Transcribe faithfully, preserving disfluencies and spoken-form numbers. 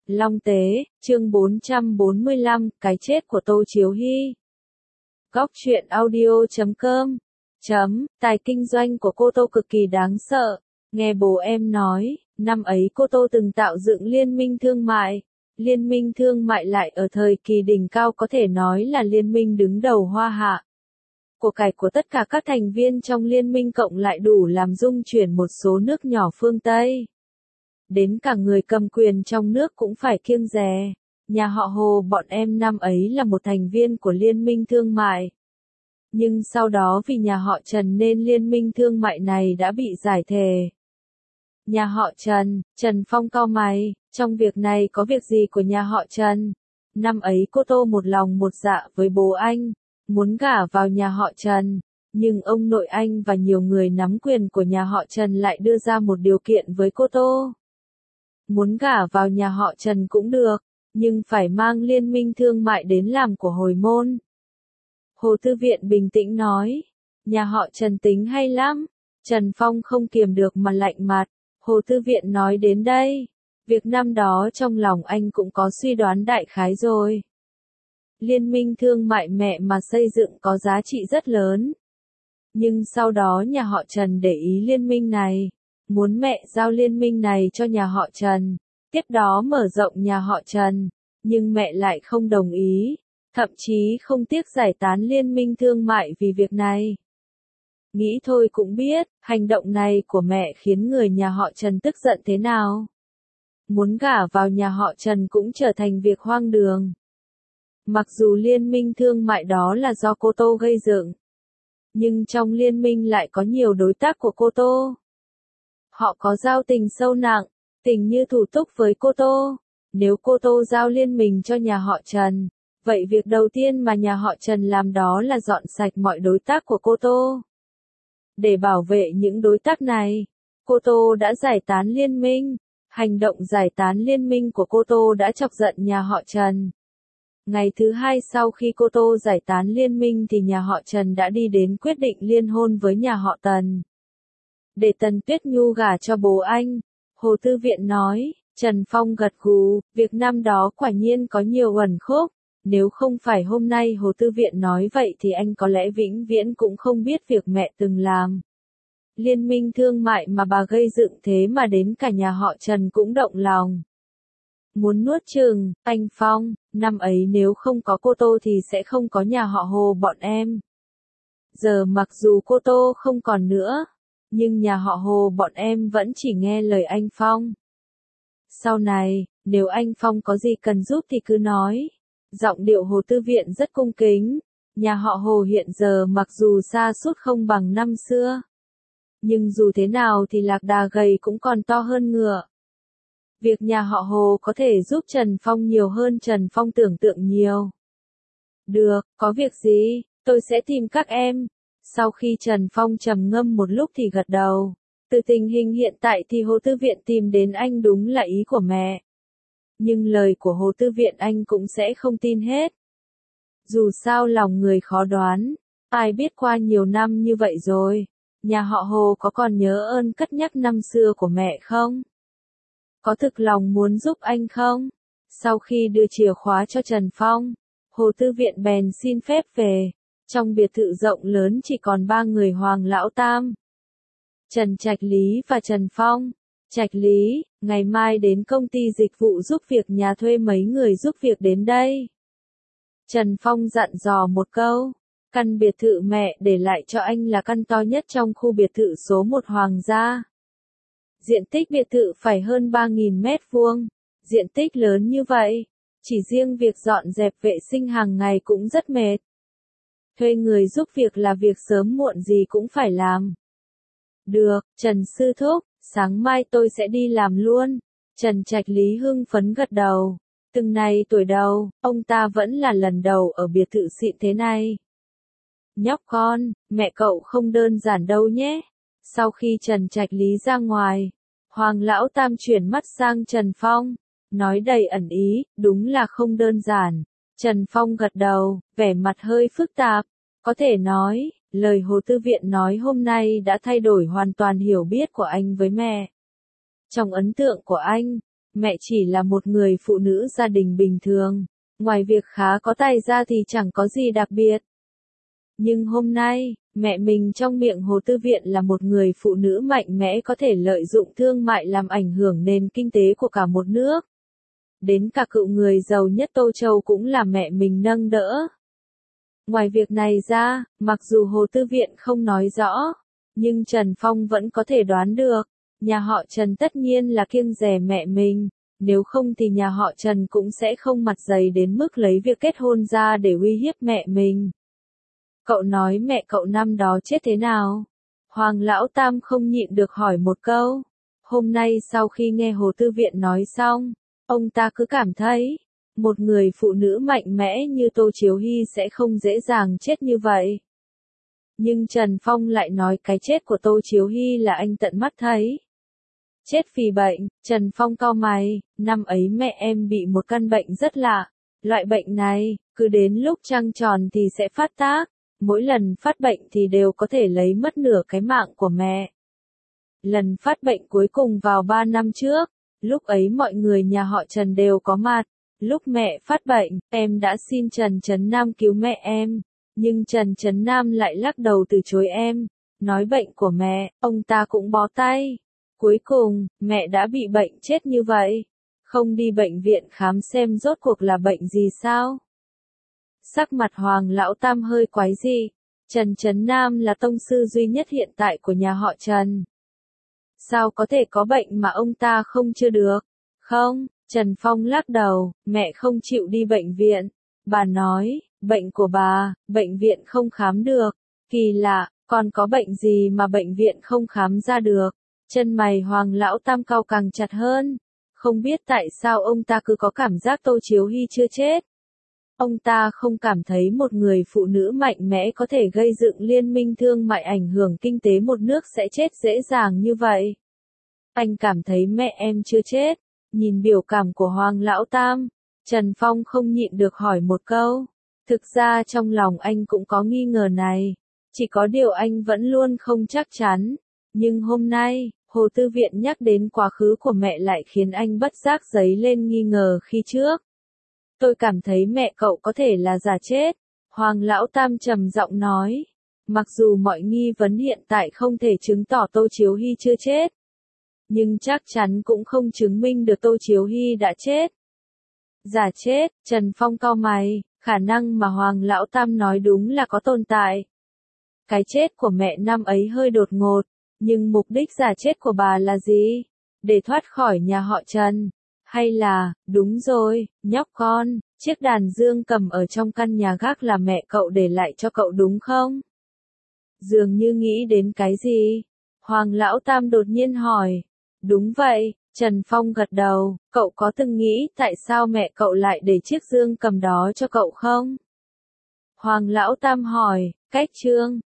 Long Tế, chương bốn trăm bốn mươi lăm, cái chết của Tô Chiếu Hy. Góc truyện audio chấm com chấm, tài kinh doanh của cô Tô cực kỳ đáng sợ. Nghe bố em nói, năm ấy cô Tô từng tạo dựng liên minh thương mại. Liên minh thương mại lại ở thời kỳ đỉnh cao, có thể nói là liên minh đứng đầu Hoa Hạ. Của cải của tất cả các thành viên trong liên minh cộng lại đủ làm rung chuyển một số nước nhỏ phương Tây. Đến cả người cầm quyền trong nước cũng phải kiêng dè. Nhà họ Hồ bọn em năm ấy là một thành viên của liên minh thương mại. Nhưng sau đó vì nhà họ Trần nên liên minh thương mại này đã bị giải thể. Nhà họ Trần, Trần Phong cau mày, trong việc này có việc gì của nhà họ Trần? Năm ấy cô Tô một lòng một dạ với bố anh, muốn gả vào nhà họ Trần. Nhưng ông nội anh và nhiều người nắm quyền của nhà họ Trần lại đưa ra một điều kiện với cô Tô. Muốn gả vào nhà họ Trần cũng được, nhưng phải mang liên minh thương mại đến làm của hồi môn. Hồ Tư Viện bình tĩnh nói, nhà họ Trần tính hay lắm. Trần Phong không kiềm được mà lạnh mặt. Hồ Tư Viện nói đến đây, việc năm đó trong lòng anh cũng có suy đoán đại khái rồi. Liên minh thương mại mẹ mà xây dựng có giá trị rất lớn. Nhưng sau đó nhà họ Trần để ý liên minh này, muốn mẹ giao liên minh này cho nhà họ Trần, tiếp đó mở rộng nhà họ Trần, nhưng mẹ lại không đồng ý, thậm chí không tiếc giải tán liên minh thương mại vì việc này. Nghĩ thôi cũng biết, hành động này của mẹ khiến người nhà họ Trần tức giận thế nào. Muốn gả vào nhà họ Trần cũng trở thành việc hoang đường. Mặc dù liên minh thương mại đó là do cô Tô gây dựng, nhưng trong liên minh lại có nhiều đối tác của cô Tô. Họ có giao tình sâu nặng, tình như thủ túc với cô Tô. Nếu cô Tô giao liên minh cho nhà họ Trần, vậy việc đầu tiên mà nhà họ Trần làm đó là dọn sạch mọi đối tác của cô Tô. Để bảo vệ những đối tác này, cô Tô đã giải tán liên minh. Hành động giải tán liên minh của cô Tô đã chọc giận nhà họ Trần. Ngày thứ hai sau khi cô Tô giải tán liên minh thì nhà họ Trần đã đi đến quyết định liên hôn với nhà họ Tần. Để Tần Tuyết Nhu gả cho bố anh, Hồ Tư Viện nói. Trần Phong gật gù, việc năm đó quả nhiên có nhiều uẩn khúc. Nếu không phải hôm nay Hồ Tư Viện nói vậy thì anh có lẽ vĩnh viễn cũng không biết việc mẹ từng làm. Liên minh thương mại mà bà gây dựng thế mà đến cả nhà họ Trần cũng động lòng. Muốn nuốt chửng, anh Phong, năm ấy nếu không có cô Tô thì sẽ không có nhà họ Hồ bọn em. Giờ mặc dù cô Tô không còn nữa, nhưng nhà họ Hồ bọn em vẫn chỉ nghe lời anh Phong. Sau này, nếu anh Phong có gì cần giúp thì cứ nói. Giọng điệu Hồ Tư Viện rất cung kính. Nhà họ Hồ hiện giờ mặc dù sa sút không bằng năm xưa, nhưng dù thế nào thì lạc đà gầy cũng còn to hơn ngựa. Việc nhà họ Hồ có thể giúp Trần Phong nhiều hơn Trần Phong tưởng tượng nhiều. Được, có việc gì, tôi sẽ tìm các em. Sau khi Trần Phong trầm ngâm một lúc thì gật đầu. Từ tình hình hiện tại thì Hồ Tư Viện tìm đến anh đúng là ý của mẹ. Nhưng lời của Hồ Tư Viện anh cũng sẽ không tin hết. Dù sao lòng người khó đoán, ai biết qua nhiều năm như vậy rồi, nhà họ Hồ có còn nhớ ơn cất nhắc năm xưa của mẹ không? Có thực lòng muốn giúp anh không? Sau khi đưa chìa khóa cho Trần Phong, Hồ Tư Viện bèn xin phép về. Trong biệt thự rộng lớn chỉ còn ba người Hoàng Lão Tam, Trần Trạch Lý và Trần Phong. Trạch Lý, ngày mai đến công ty dịch vụ giúp việc nhà thuê mấy người giúp việc đến đây. Trần Phong dặn dò một câu. Căn biệt thự mẹ để lại cho anh là căn to nhất trong khu biệt thự số một Hoàng gia. Diện tích biệt thự phải hơn ba nghìn mét vuông. Diện tích lớn như vậy, chỉ riêng việc dọn dẹp vệ sinh hàng ngày cũng rất mệt. Thuê người giúp việc là việc sớm muộn gì cũng phải làm. Được, Trần Sư Thúc, sáng mai tôi sẽ đi làm luôn. Trần Trạch Lý hưng phấn gật đầu. Từng này tuổi đầu, ông ta vẫn là lần đầu ở biệt thự xịn thế này. Nhóc con, mẹ cậu không đơn giản đâu nhé. Sau khi Trần Trạch Lý ra ngoài, Hoàng Lão Tam chuyển mắt sang Trần Phong, nói đầy ẩn ý, đúng là không đơn giản. Trần Phong gật đầu, vẻ mặt hơi phức tạp. Có thể nói, lời Hồ Tư Viện nói hôm nay đã thay đổi hoàn toàn hiểu biết của anh với mẹ. Trong ấn tượng của anh, mẹ chỉ là một người phụ nữ gia đình bình thường, ngoài việc khá có tài ra thì chẳng có gì đặc biệt. Nhưng hôm nay, mẹ mình trong miệng Hồ Tư Viện là một người phụ nữ mạnh mẽ có thể lợi dụng thương mại làm ảnh hưởng nền kinh tế của cả một nước. Đến cả cựu người giàu nhất Tô Châu cũng là mẹ mình nâng đỡ. Ngoài việc này ra, mặc dù Hồ Tư Viện không nói rõ, nhưng Trần Phong vẫn có thể đoán được, nhà họ Trần tất nhiên là kiêng dè mẹ mình, nếu không thì nhà họ Trần cũng sẽ không mặt dày đến mức lấy việc kết hôn ra để uy hiếp mẹ mình. Cậu nói mẹ cậu năm đó chết thế nào? Hoàng Lão Tam không nhịn được hỏi một câu. Hôm nay sau khi nghe Hồ Tư Viện nói xong, ông ta cứ cảm thấy, một người phụ nữ mạnh mẽ như Tô Chiếu Hy sẽ không dễ dàng chết như vậy. Nhưng Trần Phong lại nói cái chết của Tô Chiếu Hy là anh tận mắt thấy. Chết vì bệnh, Trần Phong cau mày, năm ấy mẹ em bị một căn bệnh rất lạ. Loại bệnh này, cứ đến lúc trăng tròn thì sẽ phát tác. Mỗi lần phát bệnh thì đều có thể lấy mất nửa cái mạng của mẹ. Lần phát bệnh cuối cùng vào ba năm trước, lúc ấy mọi người nhà họ Trần đều có mặt. Lúc mẹ phát bệnh, em đã xin Trần Trấn Nam cứu mẹ em. Nhưng Trần Trấn Nam lại lắc đầu từ chối em. Nói bệnh của mẹ, ông ta cũng bó tay. Cuối cùng, mẹ đã bị bệnh chết như vậy. Không đi bệnh viện khám xem rốt cuộc là bệnh gì sao? Sắc mặt Hoàng Lão Tam hơi quái dị. Trần Trấn Nam là tông sư duy nhất hiện tại của nhà họ Trần. Sao có thể có bệnh mà ông ta không chữa được? Không, Trần Phong lắc đầu, mẹ không chịu đi bệnh viện. Bà nói, bệnh của bà, bệnh viện không khám được. Kỳ lạ, còn có bệnh gì mà bệnh viện không khám ra được? Chân mày Hoàng Lão Tam cau càng chặt hơn. Không biết tại sao ông ta cứ có cảm giác Tô Chiếu Hy chưa chết. Ông ta không cảm thấy một người phụ nữ mạnh mẽ có thể gây dựng liên minh thương mại ảnh hưởng kinh tế một nước sẽ chết dễ dàng như vậy. Anh cảm thấy mẹ em chưa chết. Nhìn biểu cảm của Hoàng Lão Tam, Trần Phong không nhịn được hỏi một câu. Thực ra trong lòng anh cũng có nghi ngờ này. Chỉ có điều anh vẫn luôn không chắc chắn. Nhưng hôm nay, Hồ Tư Viện nhắc đến quá khứ của mẹ lại khiến anh bất giác dấy lên nghi ngờ khi trước. Tôi cảm thấy mẹ cậu có thể là giả chết. Hoàng Lão Tam trầm giọng nói. Mặc dù mọi nghi vấn hiện tại không thể chứng tỏ Tô Chiếu Hy chưa chết. Nhưng chắc chắn cũng không chứng minh được Tô Chiếu Hy đã chết. Giả chết, Trần Phong cau mày, khả năng mà Hoàng Lão Tam nói đúng là có tồn tại. Cái chết của mẹ năm ấy hơi đột ngột, nhưng mục đích giả chết của bà là gì? Để thoát khỏi nhà họ Trần. Hay là, đúng rồi, nhóc con, chiếc đàn dương cầm ở trong căn nhà gác là mẹ cậu để lại cho cậu đúng không? Dường như nghĩ đến cái gì? Hoàng Lão Tam đột nhiên hỏi. Đúng vậy, Trần Phong gật đầu, cậu có từng nghĩ tại sao mẹ cậu lại để chiếc dương cầm đó cho cậu không? Hoàng Lão Tam hỏi, cách chương